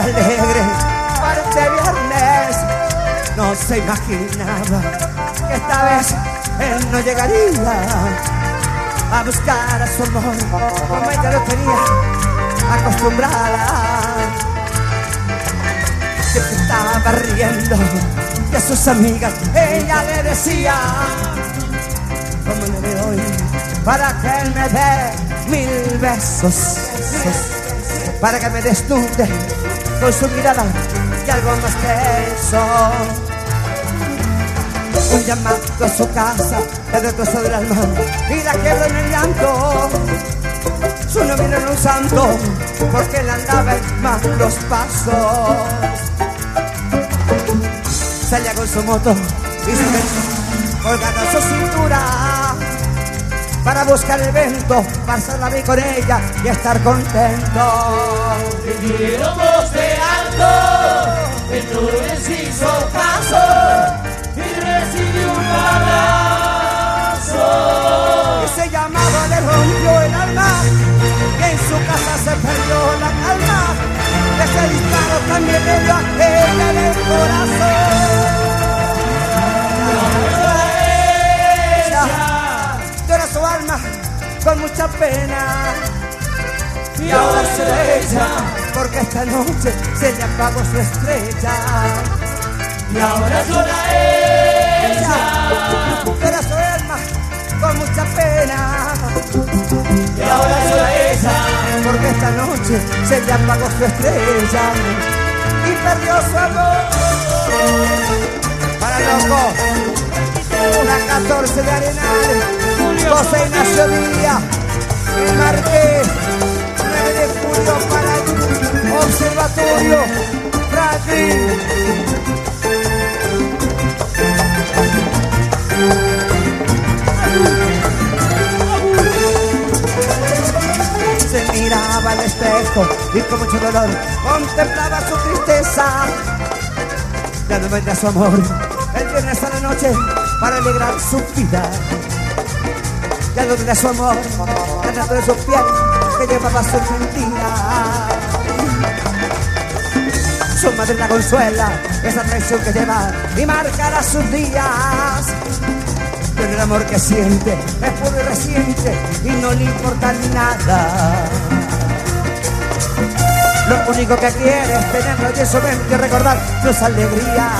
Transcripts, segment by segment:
alegre para este viernes. No se imaginaba que esta vez él no llegaría a buscar a su amor como ella lo tenía acostumbrada. Que se estaba riendo de sus amigas, ella le decía: ¿cómo le doy para que él me dé 1000 besos? Para que me desnude con su mirada y algo más que eso. Un llamado a su casa le destrozó del alma y la quebró en el llanto. Su novio era un santo porque le andaba en malos pasos. Salía con su moto y su vento colgada a su cintura para buscar el vento, pasarla bien con ella y estar contento. Vinieron dos de alto, el Torres hizo caso y recibió un balazo. Ese llamado le rompió el alma y en su casa se perdió la calma. Ese disparo también le dio a ella en el corazón. Llora su alma con mucha pena y ahora será ella, porque esta noche se le apagó su estrella. Y ahora llora ella, llora su alma con mucha pena. Y ahora llora ella, porque esta noche se le apagó su estrella y perdió su amor. Para loco, una 14 de Arenales, José Ignacio Díaz, el Marqués, 9 de julio para el Observatorio Franklin. Se miraba al espejo y con mucho dolor contemplaba su tristeza. Ya no vendrá su amor el viernes a la noche para alegrar su vida. Ya no vendrá su amor ganando de su piel que llevaba su mentira. Su madre la consuela esa traición que lleva y marcará sus días. Pero el amor que siente es puro y reciente y no le importa nada. Lo único que quiere es tenerlo y en su mente recordar sus alegrías.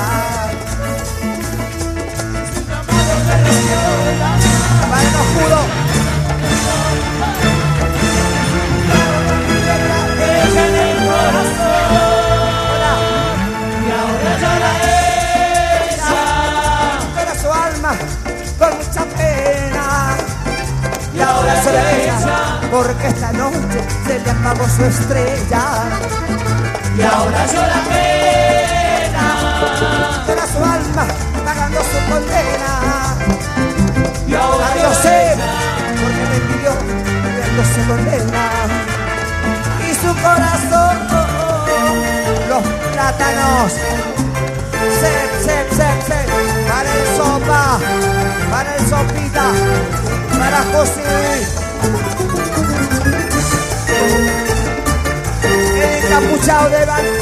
Para el oscuro. en el corazón. Y ahora llora ella, Llora su alma con mucha pena. y ahora llora ella, porque esta noche se le apagó su estrella. y ahora llora pena. Llora su alma pagando su condena. Y ahora Yo llora sé, ella, porque me pidió cuando se condena. Y su corazón, los plátanos, sep, para el sopa, para el sopita, para José. El encapuchado de